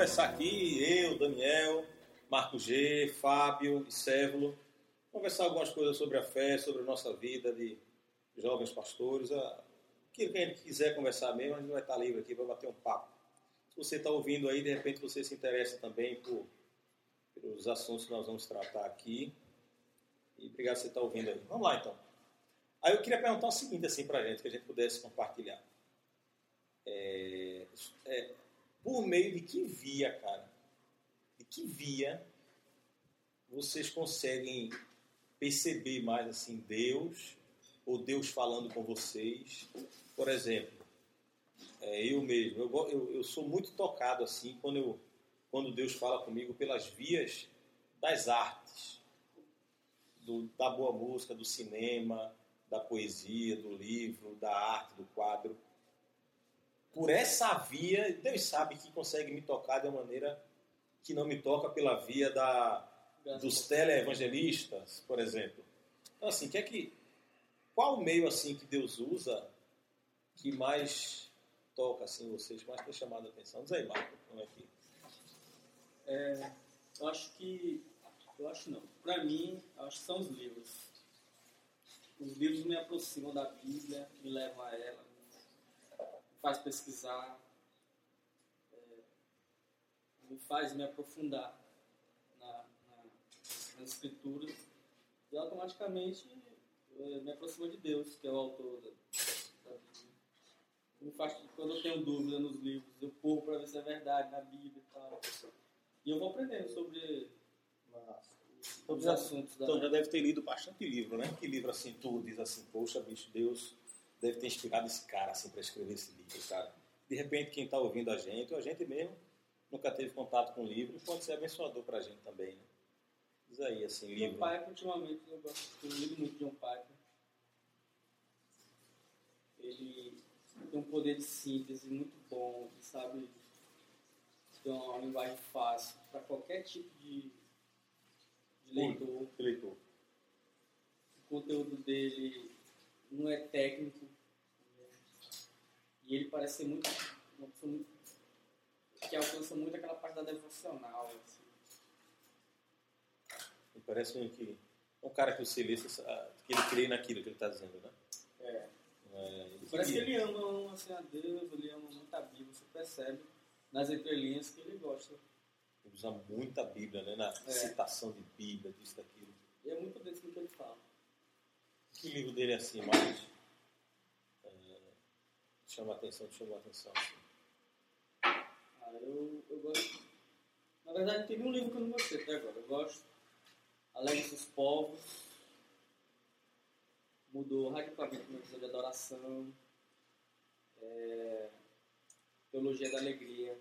conversar aqui, eu, Daniel, Marco G, Fábio e Sévulo, conversar algumas coisas sobre a fé, sobre a nossa vida de jovens pastores. Quem a gente quiser conversar mesmo, a gente vai estar livre aqui para bater um papo. Se você está ouvindo aí, de repente você se interessa também pelos assuntos que nós vamos tratar aqui. E obrigado por você estar ouvindo aí. Vamos lá, então. Aí eu queria perguntar o seguinte assim, para a gente, que a gente pudesse compartilhar. Por meio de que via, cara? De que via vocês conseguem perceber mais assim Deus, ou Deus falando com vocês? Por exemplo, eu mesmo, eu sou muito tocado assim quando Deus fala comigo pelas vias das artes, da boa música, do cinema, da poesia, do livro, da arte, do quadro. Por essa via, Deus sabe que consegue me tocar de uma maneira que não me toca pela via dos teleevangelistas, por exemplo. Então, assim, qual o meio assim que Deus usa que mais toca assim vocês, mais tem chamado a atenção? Diz aí, Marco, como é que... Para mim, acho que são os livros. Os livros me aproximam da Bíblia, me levam a ela, me faz pesquisar, me faz me aprofundar nas escrituras e automaticamente me aproxima de Deus, que é o autor da Bíblia. Me faz, quando eu tenho dúvida nos livros, eu corro para ver se é verdade na Bíblia e tal. E eu vou aprendendo sobre os assuntos. Então já deve ter lido bastante livro, né? Que livro assim, tu diz assim, poxa, bicho, Deus deve ter inspirado esse cara assim para escrever esse livro, cara. De repente, quem está ouvindo a gente, ou a gente mesmo, nunca teve contato com o livro, pode ser abençoador para a gente também, né? Diz aí, assim, livro. John Piper, ultimamente, eu ligo muito de John Piper. Ele tem um poder de síntese muito bom, sabe? Tem uma linguagem fácil para qualquer tipo de leitor. O conteúdo dele não é técnico. E ele parece ser uma pessoa muito, que alcança muito aquela parte da devocional. Assim. E parece um cara que você lê, que ele crê naquilo que ele está dizendo, né? Parece que ele ama assim, a Deus, ele ama muito a Bíblia, você percebe nas entrelinhas que ele gosta. Ele usa muito a Bíblia, né? Na citação de Bíblia, disso, daquilo. E é muito desse que ele fala. Que livro dele é assim, mais chamou a atenção assim? Eu gosto. Na verdade, não tem nenhum livro que eu não gostei até agora. Eu gosto. Alegre dos Povos. Mudou radicalmente a minha visão de adoração. Teologia da Alegria.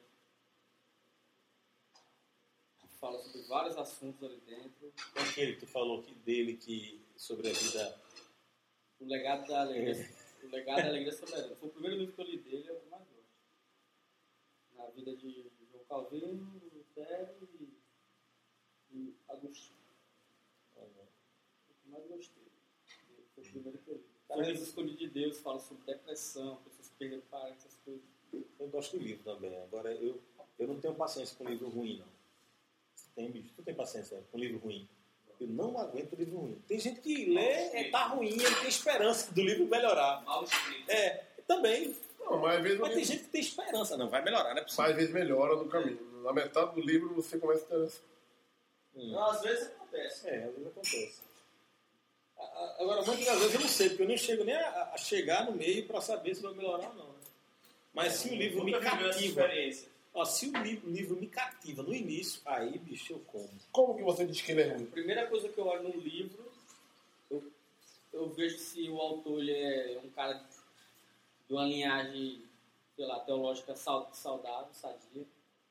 Fala sobre vários assuntos ali dentro. Aquele que tu falou sobre a vida... O Legado da Alegria. O Legado da Alegria Soberana. Foi o primeiro livro que eu li dele, é o que mais gosto. Na vida de João Calvino, Lutero e Agostinho. O que mais gostei. Foi o primeiro que eu li. O livro Escondido de Deus fala sobre depressão, pessoas perdendo parentes, essas coisas. Eu gosto do livro também. Agora, eu não tenho paciência com livro ruim, não. Tu tem paciência com livro ruim? Eu não aguento livro ruim. Tem gente que lê, tá ruim, ele tem esperança do livro melhorar. Mal escrito. Também. Não, mas tem gente que tem esperança, não vai melhorar, não é possível. Mas às vezes melhora no caminho. Na metade do livro você começa a interessar. Não, às vezes acontece. Às vezes acontece. Agora, muitas das vezes eu não sei, porque eu nem chego nem a chegar no meio para saber se vai melhorar ou não. Né? Mas se o livro me cativa... se o livro me cativa no início, aí, bicho, eu como. Como que você diz que ele é ruim? A primeira coisa que eu olho num livro, eu vejo se o autor ele é um cara de uma linhagem, sei lá, teológica saudável, sadia.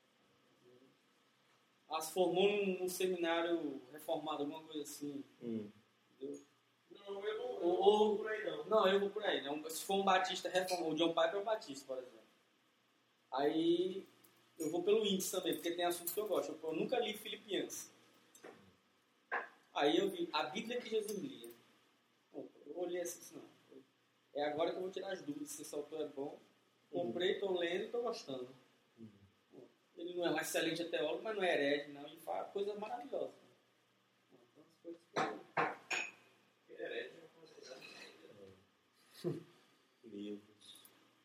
Se formou num seminário reformado, alguma coisa assim. Entendeu? Não, eu não vou por aí, não. Não, eu vou por aí. Não. Se for um batista reformado, o John Piper é um batista, por exemplo. Aí eu vou pelo índice também, porque tem assuntos que eu gosto. Eu nunca li Filipenses. Aí eu vi a Bíblia que Jesus lia. Eu olhei assim, não. É agora que eu vou tirar as dúvidas se esse autor é bom. Comprei, estou lendo e estou gostando. Ele não é um excelente teólogo, mas não é herege, não. Ele fala coisas maravilhosas. Então, as coisas que Herege é uma coisa. Livros.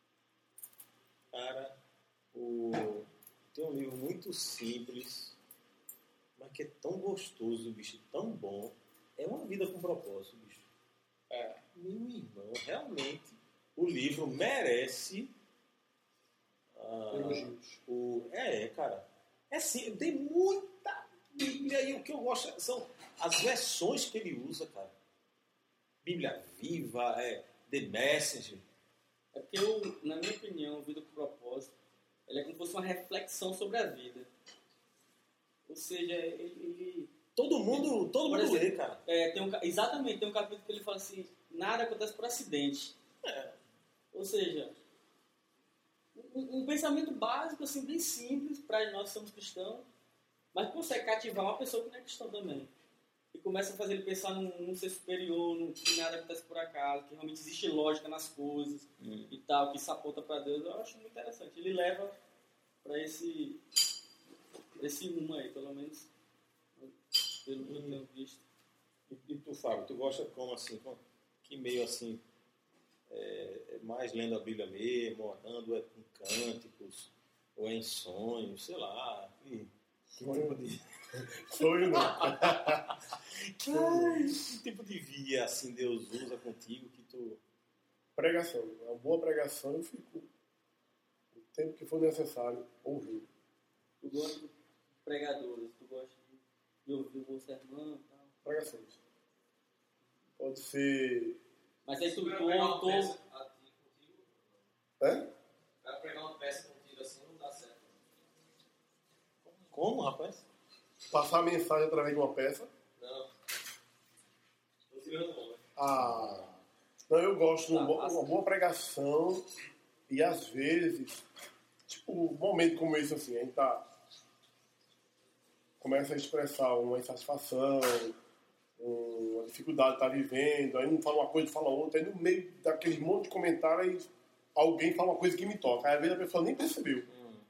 Cara, tem um livro muito simples, mas que é tão gostoso, bicho, tão bom. É Uma Vida com Propósito, bicho. Meu irmão, realmente, o livro merece... Elogios. Cara. É sim, tem muita Bíblia e o que eu gosto são as versões que ele usa, cara. Bíblia Viva, The Message. É porque, na minha opinião, Vida com Propósito, ela é como se fosse uma reflexão sobre a vida. Ou seja, ele Todo mundo exemplo, lê, cara. Exatamente, tem um capítulo que ele fala assim, nada acontece por acidente. Ou seja, um pensamento básico, assim, bem simples, para nós que somos cristãos, mas consegue cativar uma pessoa que não é cristã também. E começa a fazer ele pensar num ser superior, que nada acontece por acaso, que realmente existe lógica nas coisas e tal, que isso aponta para Deus. Eu acho muito interessante. Ele leva para esse rumo aí, pelo menos, pelo que eu tenho visto. E tu, Fábio, tu gosta como assim? Que meio assim, mais lendo a Bíblia mesmo, orando, é com cânticos, ou é em sonhos, sei lá. Que tipo de... Sonho não. Que tipo de via assim Deus usa contigo que tu... Pregação. Uma boa pregação eu fico o tempo que for necessário ouvindo. Tu gosta de pregadores, tu gosta de ouvir o sermão e tal. Pregações. Pode ser... Mas aí tu Pegar uma contigo. peça contigo, É? para pregar uma peça contigo assim não dá certo. Como, rapaz? Passar a mensagem através de uma peça. Não. Tô segurando bom, né? Não, eu gosto de uma boa pregação e às vezes, tipo, um momento como esse assim, a gente começa a expressar uma insatisfação, uma dificuldade que está vivendo, aí um fala uma coisa, fala outra, aí no meio daquele monte de comentários alguém fala uma coisa que me toca, aí às vezes a pessoa nem percebeu.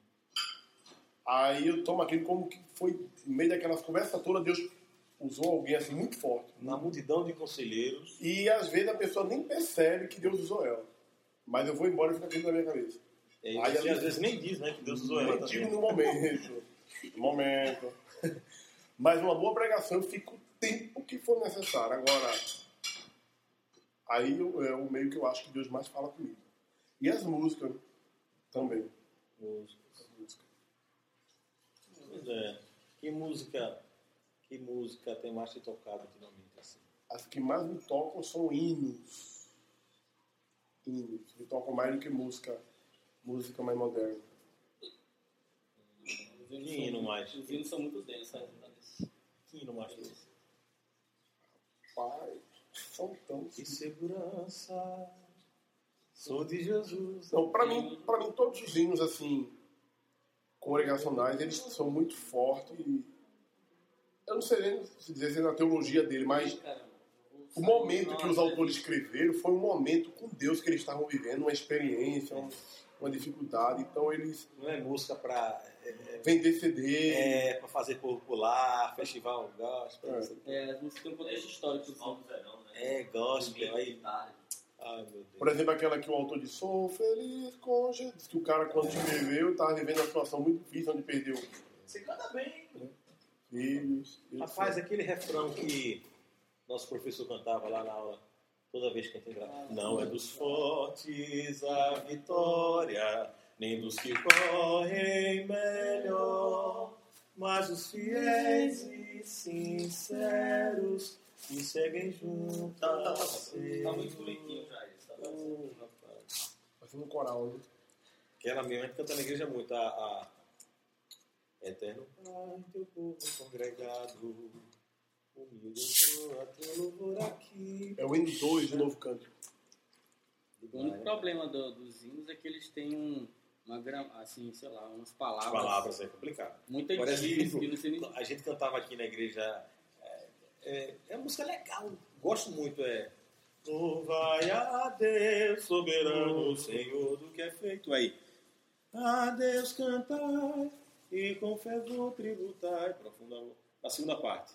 Aí eu tomo aquilo como que foi, no meio daquelas conversas todas, Deus usou alguém assim muito forte. Na multidão de conselheiros. E às vezes a pessoa nem percebe que Deus usou ela. Mas eu vou embora e fica aquilo na minha cabeça. E aí você às vezes nem diz, né, que Deus usou ela eu digo também. no momento. Mas uma boa pregação eu fico o tempo que for necessário. Agora, aí é o meio que eu acho que Deus mais fala comigo. E as músicas também. Pois é. Que música tem mais te tocado ultimamente? Assim? As que mais me tocam são hinos. Me tocam mais do que música mais moderna. Que hino mais? Os hinos são muito densos. Que hino mais doce? Pai, são tão... Que segurança, sou de Jesus. Não, pra mim, todos os hinos, assim, congregacionais, eles são muito fortes. Eu não sei nem se dizer na teologia dele, mas o momento que os autores escreveram foi um momento com Deus que eles estavam vivendo, uma experiência, uma dificuldade. Então eles... Não é música para vender CD. para fazer popular, festival gospel. As músicas têm um contexto histórico. Gospel. Aí... Ai, meu Deus. Por exemplo, aquela que o autor disse, sou feliz com Jesus. Que o cara, quando escreveu, estava vivendo uma situação muito difícil, onde perdeu Você canta bem. filhos. Rapaz, aquele refrão que nosso professor cantava lá na aula, toda vez que a gente entrava. Não é dos fortes a vitória, nem dos que correm melhor, mas os fiéis e sinceros que seguem junto ao Senhor. Tá muito bonitinho já isso. Tá Rapaz. Fazendo um coral, né? Aquela mesmo, a gente canta na igreja muito, Eterno Pai, teu povo congregado, humilde a teu louvor aqui. É o hino 2 do Novo Canto. O único problema dos hinos é que eles têm assim, sei lá, umas As palavras palavras é complicado. muito Por antigas. exemplo, que não sei nem... a gente cantava aqui na igreja, é uma música legal, gosto muito, Louvai a Deus, soberano Senhor do que é feito. Aí, a Deus cantai, e com fervor tributai. Profunda. A segunda parte.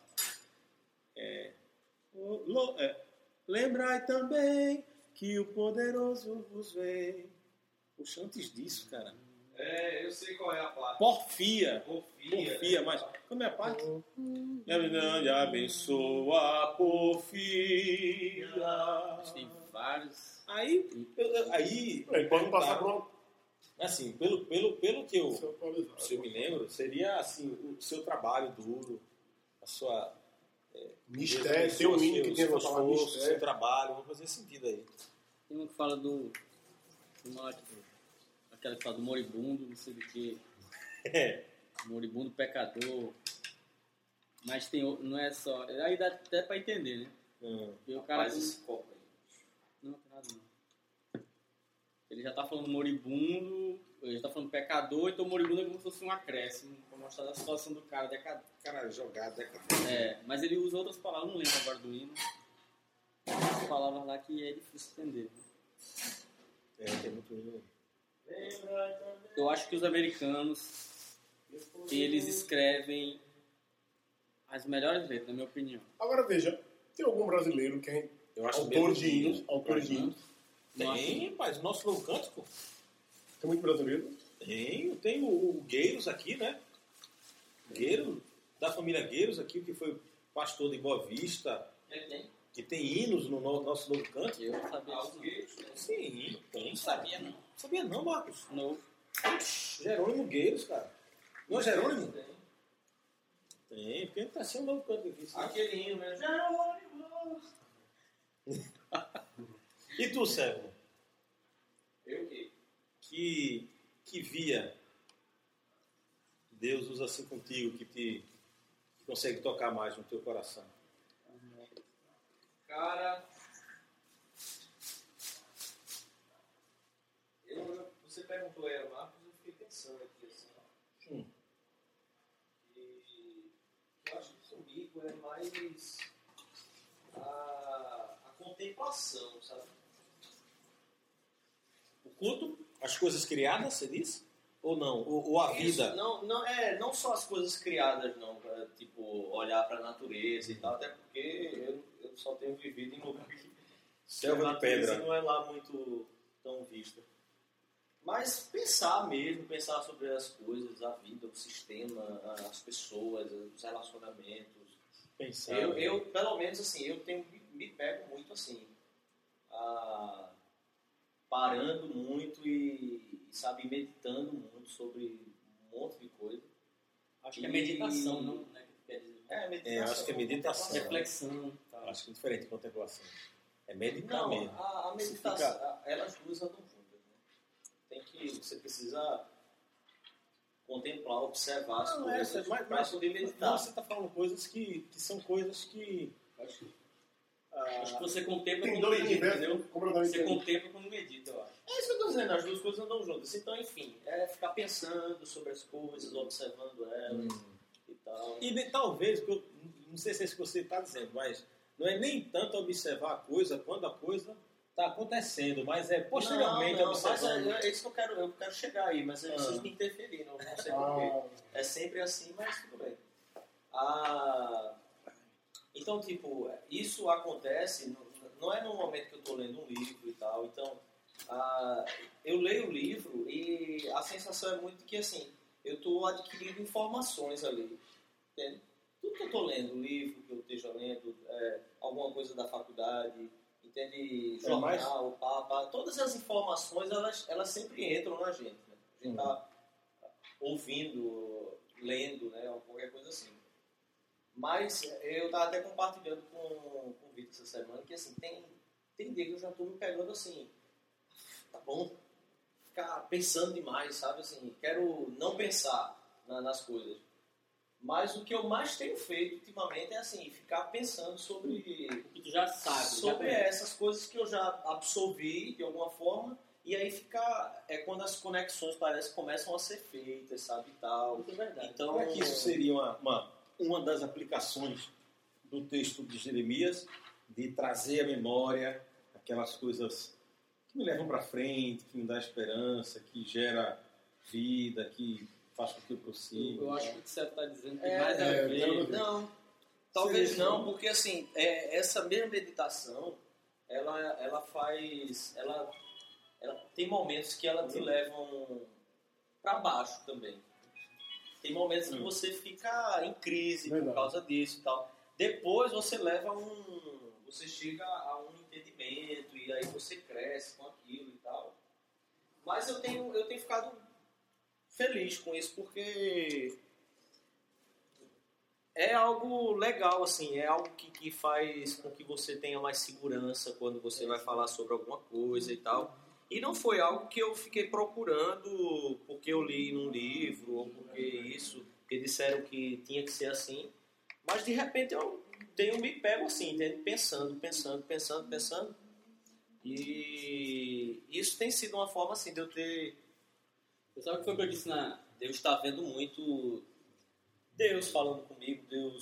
Lembrai também que o poderoso vos vem. Puxa, antes disso, cara. Eu sei qual é a parte. Porfia, Porfia. mas como é a parte? E abençoa a porfia. Tem vários. Aí Ele pode passar por uma... assim, pelo que eu, Se atualizar. se eu me lembro, seria assim, o seu trabalho duro, a sua Mistério, tem um hino que tem essa seu palavra esforço, seu mistério. trabalho, vamos fazer sentido aí. Tem um que fala do aquela que fala do moribundo, não sei do que. Moribundo pecador. Mas tem não é só. Aí dá até pra entender, né? E o cara. Faz esse copo aí. Não, tem nada não. Ele já tá falando moribundo, ele já tá falando pecador, então moribundo é como se fosse um acréscimo, pra mostrar a situação do cara, Cara jogado, mas ele usa outras palavras, não lembro agora do hino. As palavras lá que é difícil entender. tem muito. Eu acho que os americanos, eles escrevem as melhores letras, na minha opinião. Agora veja, tem algum brasileiro que é Eu acho autor mesmo de hinos, autor de hinos. Tem, rapaz, o nosso novo cântico. Tem muito brasileiro. Tem o Gueiros aqui, né? Gueiros, da família Gueiros aqui, que foi pastor de Boa Vista, que tem hinos no nosso novo cântico. Eu não sabia disso, não. Sim, tem. Não sabia, não. Sabia não, Marcos? Não. Jerônimo Gueiros, cara. Não é Jerônimo? Tem, porque tá sendo um novo cântico aqui. Sim. Aquele hino, né? Jerônimo! E tu, Sérgio? Eu o quê? Que via Deus usa assim contigo, que consegue tocar mais no teu coração? Cara, você perguntou aí, Marcos, eu fiquei pensando aqui assim. E eu acho que comigo é mais a contemplação, sabe? O culto? As coisas criadas, você disse? Ou não? Ou a vida? Não só as coisas criadas, não. Tipo, olhar para a natureza e tal, até porque eu só tenho vivido em lugar que Selva a de pedra. natureza não é lá muito tão vista. Mas pensar mesmo, pensar sobre as coisas, a vida, o sistema, as pessoas, os relacionamentos. Pensar. Eu pelo menos assim, eu me pego muito assim, parando muito e, sabe, meditando muito sobre um monte de coisa. Acho que é meditação, não, né? Quer dizer, Meditação. acho que é meditação. reflexão. Tá. Acho que é diferente de contemplação. É meditar Não, mesmo. a meditação, elas duas andam juntas, né? Você precisa contemplar, observar as coisas para poder meditar. Não, você está falando coisas que são coisas que... Acho que você contempla Tem quando dois medita, universos entendeu? completamente Você diferentes. contempla quando medita, eu acho. É isso que eu estou dizendo, as duas coisas andam juntas. Então, enfim, é ficar pensando sobre as coisas, observando elas e tal. E talvez, não sei se é isso que você está dizendo, mas não é nem tanto observar a coisa quando a coisa está acontecendo, mas é posteriormente Não, mas observando. é isso que eu quero chegar aí, mas eu preciso me interferir, não sei porquê. É sempre assim, mas tudo bem. Então, tipo, isso acontece, não é no momento que eu estou lendo um livro e tal, então, eu leio o livro e a sensação é muito que, assim, eu estou adquirindo informações ali, entende? Tudo que eu estou lendo, o livro que eu esteja lendo, alguma coisa da faculdade, entende? Jornal, pá, todas as informações, elas sempre entram na gente, né? A gente está ouvindo, lendo, né? Ou qualquer coisa assim. Mas eu estava até compartilhando com o Vitor essa semana que, assim, tem dia que eu já estou me pegando assim, tá bom, ficar pensando demais, sabe? Assim, quero não pensar nas coisas. Mas o que eu mais tenho feito ultimamente é, assim, ficar pensando sobre O que tu já sabe. sobre já essas coisas que eu já absorvi de alguma forma, e aí fica quando as conexões parece que começam a ser feitas, sabe, e tal. Isso é verdade. Então, Como é que isso seria uma das aplicações do texto de Jeremias, de trazer à memória aquelas coisas que me levam para frente, que me dá esperança, que gera vida, que faz com que eu prossiga. Eu acho que o que você está dizendo tem mais a ver. Não, talvez não, porque assim, essa mesma meditação, ela tem momentos que ela te levam para baixo também. Tem momentos que você fica em crise por causa disso e tal. Depois você você chega a um entendimento e aí você cresce com aquilo e tal. Mas eu tenho ficado feliz com isso porque é algo legal, assim, é algo que faz com que você tenha mais segurança quando você vai falar sobre alguma coisa e tal. E não foi algo que eu fiquei procurando porque eu li num livro ou porque disseram que tinha que ser assim. Mas de repente eu me pego assim, entende? Pensando. E isso tem sido uma forma assim de eu ter... Você sabe o que foi que eu disse na... Deus está vendo muito Deus falando comigo,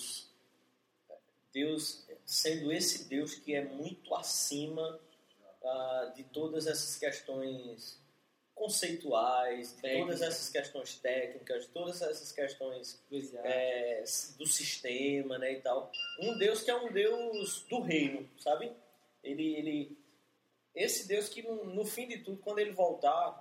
Deus sendo esse Deus que é muito acima de todas essas questões conceituais, de todas essas questões técnicas, de todas essas questões do sistema, né, e tal. Um Deus que é um Deus do reino, sabe? Esse Deus que no fim de tudo, quando ele voltar,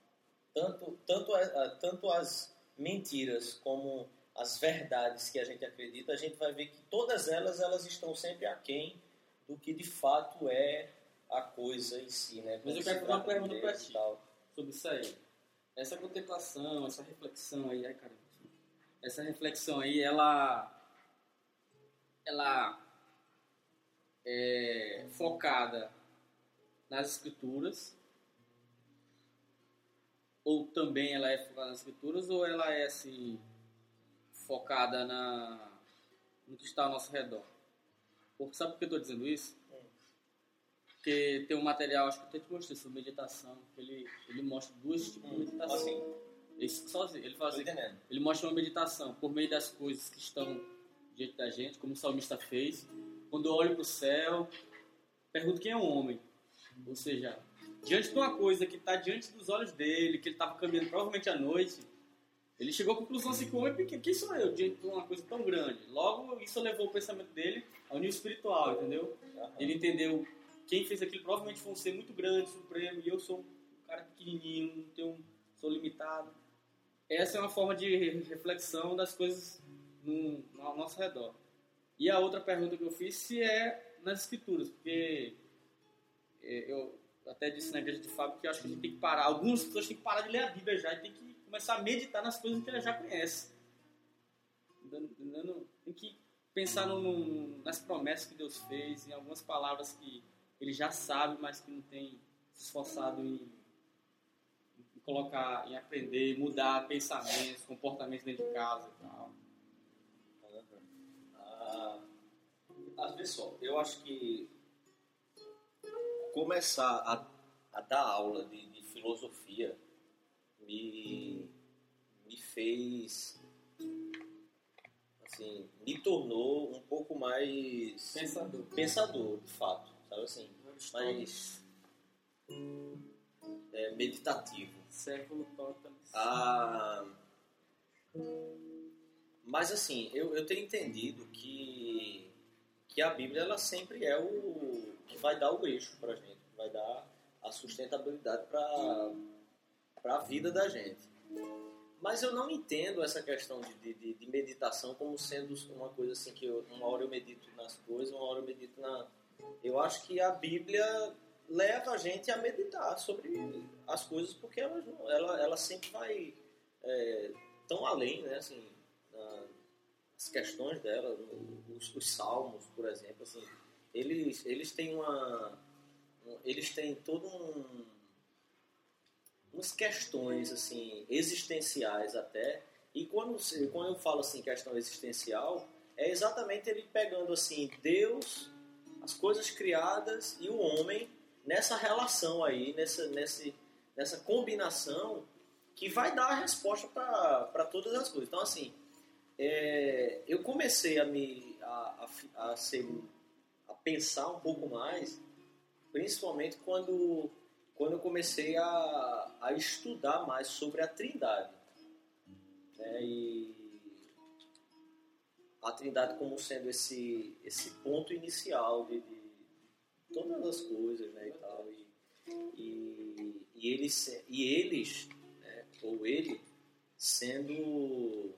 tanto as mentiras como as verdades que a gente acredita, a gente vai ver que todas elas estão sempre aquém do que de fato é a coisa em si, né? Mas eu quero fazer uma pergunta para ti sobre isso aí. Essa contemplação, essa reflexão aí, essa reflexão aí, ela é focada nas escrituras, ou também ela é focada nas escrituras, ou ela é assim focada no que está ao nosso redor? Porque sabe por que eu estou dizendo isso? Porque tem um material, acho que eu até te mostrei, sobre meditação, que ele mostra duas tipos de meditação. Assim, Ele fala assim, ele mostra uma meditação por meio das coisas que estão diante da gente, como o salmista fez. Quando eu olho para o céu, pergunto quem é o homem. Ou seja, diante de uma coisa que está diante dos olhos dele, que ele estava caminhando provavelmente à noite, ele chegou à conclusão assim, quem sou eu diante de uma coisa tão grande? Logo, isso levou o pensamento dele ao nível espiritual, entendeu? Ele entendeu quem fez aquilo provavelmente foi um ser muito grande, supremo, e eu sou um cara pequenininho, sou limitado. Essa é uma forma de reflexão das coisas ao nosso redor. E a outra pergunta que eu fiz se é nas escrituras, porque eu até disse na igreja de Fábio que eu acho que a gente tem que parar, algumas pessoas têm que parar de ler a Bíblia já e tem que começar a meditar nas coisas que ela já conhece. Tem que pensar nas promessas que Deus fez, em algumas palavras que ele já sabe, mas que não tem se esforçado em colocar, em aprender, mudar pensamentos, comportamentos dentro de casa e tal. Às vezes só, eu acho que começar a dar aula de filosofia me fez, assim, me tornou um pouco mais pensador de fato, sabe assim, mais meditativo. Século total. Mas assim, eu tenho entendido que a Bíblia ela sempre é o que vai dar o eixo pra gente, vai dar a sustentabilidade para a vida da gente. Mas eu não entendo essa questão de meditação como sendo uma coisa assim que uma hora eu medito nas coisas, uma hora eu medito na... Eu acho que a Bíblia leva a gente a meditar sobre as coisas porque ela sempre vai tão além, né, assim, as questões dela, os salmos, por exemplo, assim, eles têm todo umas questões assim existenciais até, e quando eu falo assim questão existencial, é exatamente ele pegando assim Deus, as coisas criadas e o homem nessa relação aí, nessa combinação que vai dar a resposta para todas as coisas. Então assim, eu comecei a pensar um pouco mais, principalmente quando eu comecei a estudar mais sobre a Trindade. né? E a Trindade como sendo esse ponto inicial de todas as coisas, né, e tal. E eles, né, ou ele, sendo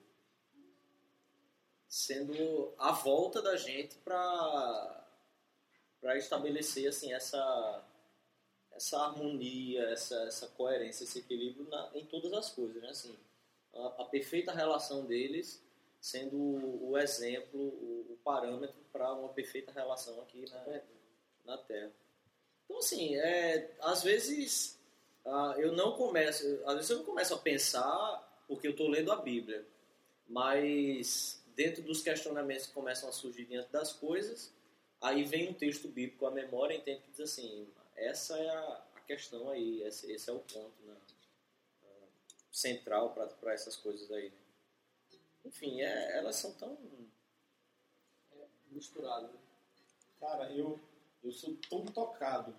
a volta da gente para estabelecer assim essa harmonia, essa coerência, esse equilíbrio em todas as coisas, né? Assim, a perfeita relação deles sendo o exemplo, o parâmetro para uma perfeita relação aqui na Terra. Então, assim, às vezes eu não começo a pensar porque eu estou lendo a Bíblia, mas dentro dos questionamentos que começam a surgir diante das coisas, aí vem um texto bíblico à memória, entende, que diz assim, essa é a questão aí, esse é o ponto, né, central para essas coisas aí. Né? Enfim, elas são tão misturadas. Né? Cara, eu sou tão tocado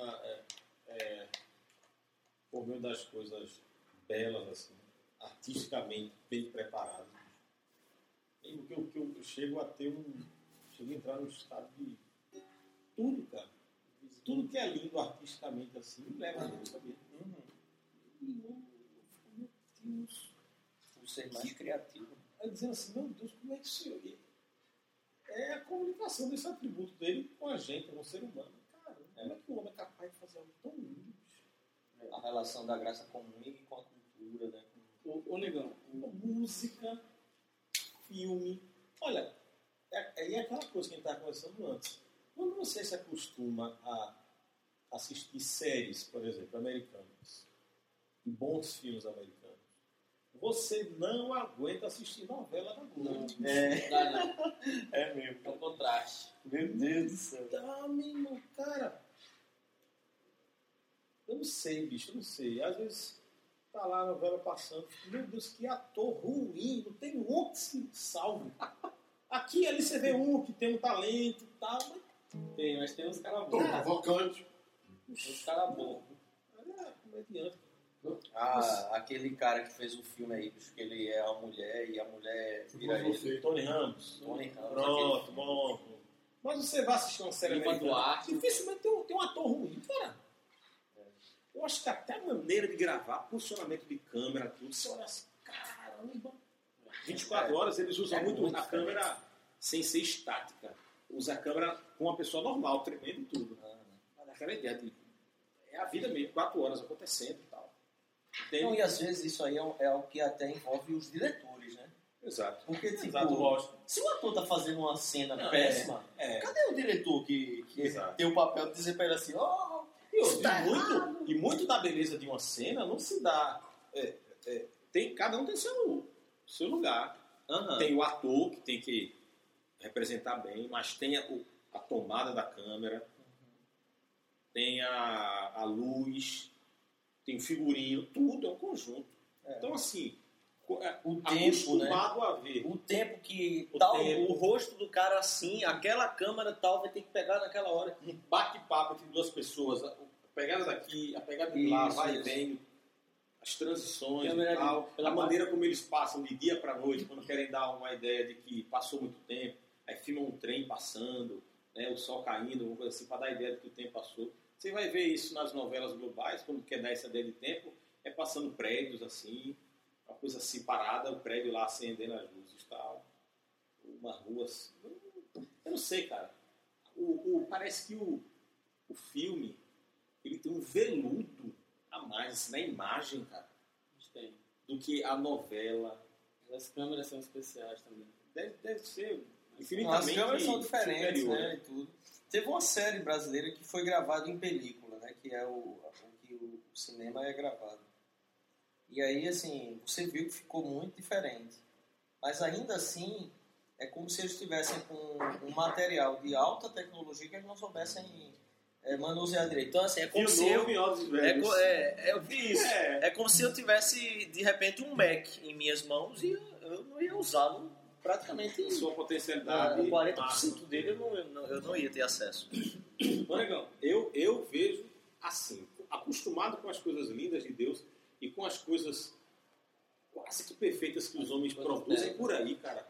por meio das coisas belas, assim, artisticamente bem preparadas. E o que eu chego a entrar no estado de tudo, cara. Tudo que é lindo artisticamente assim, me leva a Deus, sabia? Meu Deus. o ser mais criativo. Aí dizendo assim, meu Deus, como é que isso é a comunicação desse atributo dele com a gente, com o ser humano. Cara, como é que o homem é capaz de fazer algo tão lindo? A relação da graça comum com a cultura, né? O negão. Música, filme. Olha, é aquela coisa que a gente estava conversando antes. Quando você se acostuma a assistir séries, por exemplo, americanas, e bons filmes americanos, você não aguenta assistir novela da Globo. Não. É mesmo. É um contraste. Meu Deus do céu. Tá, meu irmão, cara. Eu não sei, bicho, eu não sei. Às vezes tá lá a novela passando, meu Deus, que ator ruim, não tem um que se salve. Aqui e ali você vê um que tem um talento e tal, mas tem uns caras Tom bons. Cavalcante. Uns caras bons. É comediante. Aquele cara que fez o filme aí, bicho, que ele é a mulher e a mulher vira ele. Tony Ramos. Tony Ramos. Pronto, bom. Mas você vai assistir uma série Lima americana, Duarte. dificilmente tem um ator ruim, cara. Eu acho que até a maneira de gravar, posicionamento de câmera, tudo, você olha assim, caramba. 24 horas eles usam muito a câmera sem ser estática. Usa a câmera com uma pessoa normal, tremendo e tudo. Mas aquela ideia de... É a vida mesmo, 4 horas acontecendo e tal. Então, e às vezes isso aí é algo que até envolve os diretores, né? Exato. Porque, tipo, Exato, lógico. se o ator tá fazendo uma cena Não, péssima, é. cadê o diretor que Exato. tem o papel de dizer pra ele assim, E muito da beleza de uma cena não se dá. Cada um tem seu lugar. Uhum. Tem o ator que tem que representar bem, mas tem a tomada da câmera, tem a luz, tem o figurino, tudo é um conjunto. Então, assim, o tempo, acostumado a ver. O tempo que tempo. O rosto do cara assim, aquela câmera tal vai ter que pegar naquela hora. Um bate-papo entre duas pessoas, a pegada daqui, a pegada de lá, vai e vem, as transições e tal, a maneira como eles passam de dia para noite, quando querem dar uma ideia de que passou muito tempo, aí filmam um trem passando, né, o sol caindo, alguma coisa assim, para dar a ideia de que o tempo passou. Você vai ver isso nas novelas globais, quando quer dar essa ideia de tempo, é passando prédios assim, uma coisa assim parada, o prédio lá acendendo as luzes e tal, uma rua assim. Eu não sei, cara. Parece que o filme ele tem um veludo a mais assim, na imagem, cara, do que a novela. As câmeras são especiais também. Deve ser infinitamente. As câmeras são diferentes, superior, né? E tudo. Teve uma série brasileira que foi gravada em película, né? Que é o que o cinema é gravado. E aí, assim, você viu que ficou muito diferente. Mas ainda assim, é como se eles estivessem com um material de alta tecnologia que eles não soubessem manusear direito. Então, assim, é como se eu vi isso. É como se eu tivesse, de repente, um Mac em minhas mãos e eu não ia usá-lo praticamente. Sua potencialidade. 40% dele eu não ia ter acesso. Legal. Eu vejo assim, acostumado com as coisas lindas de Deus e com as coisas frases perfeitas que os homens produzem por aí, cara.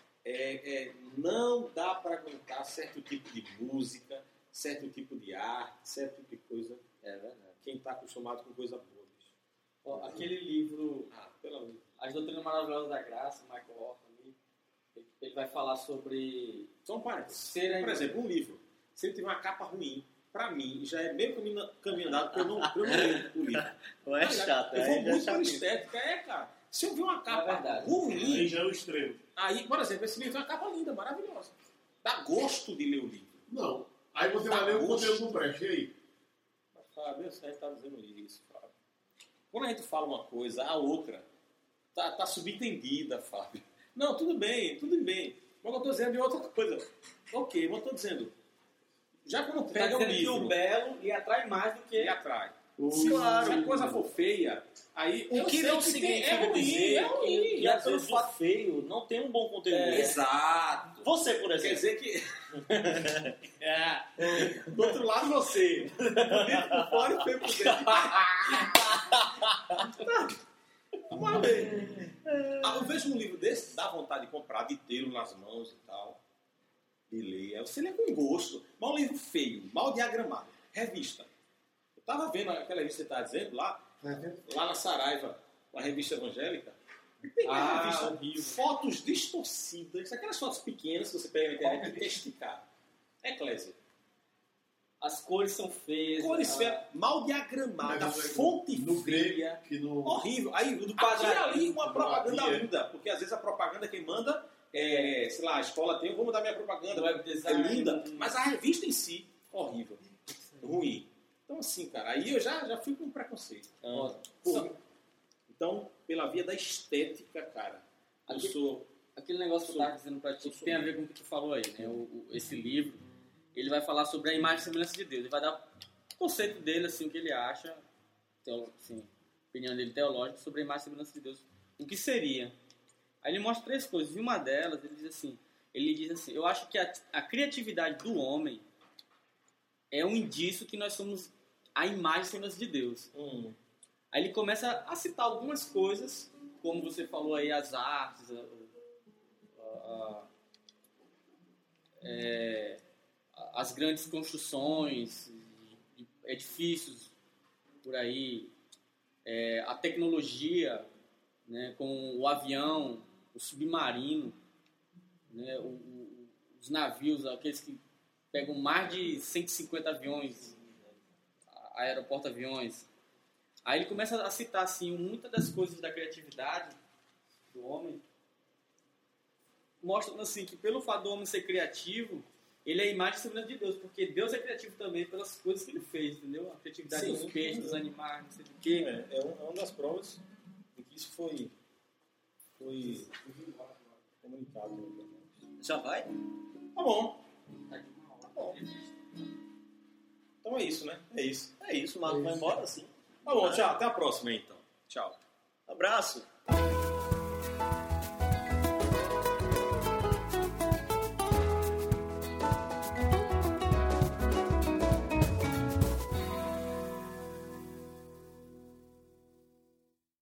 Não dá para aguentar certo tipo de música, certo tipo de arte, certo tipo de coisa. É verdade. Quem está acostumado com coisa boa, bicho. Ó, aquele livro, Pelo amor. As Doutrinas Maravilhosas da Graça, Michael Horton, ele vai falar sobre... Só um parênteses. Por exemplo, um livro. Se ele tiver uma capa ruim, pra mim, já é meio caminho andado pra eu não ler o livro. Não é chato, eu vou muito por estética, cara. Se eu ver uma capa ruim... Aí já é o extremo. Aí, por exemplo, esse livro é uma capa linda, maravilhosa. Dá gosto de ler o livro. Não. Aí você vai ler o conteúdo do preste, e aí? Fábio, a gente tá dizendo isso, Fábio. Quando a gente fala uma coisa, a outra tá subentendida, Fábio. Não, tudo bem. Mas eu estou dizendo de outra coisa. Ok, mas eu estou dizendo... Já quando tu pega um livro... que o belo lhe atrai mais do que... Lhe atrai. Claro. Se a coisa for feia, aí... O que não significa dizer que às vezes o feio não tem um bom conteúdo. Exato. Você, por exemplo. Quer dizer que... Do outro lado, você. Por dentro, por fora e feio por dentro. Uma vez. Eu vejo um livro desse, dá vontade de comprar, de tê-lo nas mãos e tal. De ler. Aí você lê com gosto. Mas um livro feio, mal diagramado. Revista. Eu tava vendo aquela revista que você tá dizendo lá na Saraiva, uma revista evangélica. Revista, fotos distorcidas, aquelas fotos pequenas que você pega na internet e quer esticar. Eclésia. As cores são feias. Cores feias, mal diagramada, fonte fria, horrível. Aí, do quadradinho ali, uma propaganda linda, porque às vezes a propaganda quem manda sei lá, a escola tem, eu vou mudar minha propaganda, é linda, mas a revista em si, horrível, ruim. Então assim, cara, aí eu já fui com preconceito. Então, pela via da estética, cara, aquele negócio que eu estava dizendo pra ti, que tem a ver com o que tu falou aí, né? Esse livro, ele vai falar sobre a imagem e semelhança de Deus. Ele vai dar o conceito dele, assim, o que ele acha, assim, a opinião dele teológica sobre a imagem e semelhança de Deus. O que seria? Aí ele mostra 3 coisas. E uma delas, ele diz assim, eu acho que a criatividade do homem é um indício que nós somos a imagem e semelhança de Deus. Aí ele começa a citar algumas coisas, como você falou aí, as artes, as grandes construções, edifícios por aí, a tecnologia, né, com o avião, o submarino, né, os navios, aqueles que pegam mais de 150 aviões, aeroporto-aviões. Aí ele começa a citar assim, muitas das coisas da criatividade do homem, mostrando assim, que pelo fato do homem ser criativo, ele é a imagem e semelhança de Deus, porque Deus é criativo também pelas coisas que ele fez, entendeu? A criatividade dos peixes, dos animais, não sei do quê. É uma das provas de que isso foi comunicado. Já vai? Tá bom. Então é isso, né? É isso, o Marco vai embora assim. Tá bom, tchau. Até a próxima, então. Tchau. Abraço.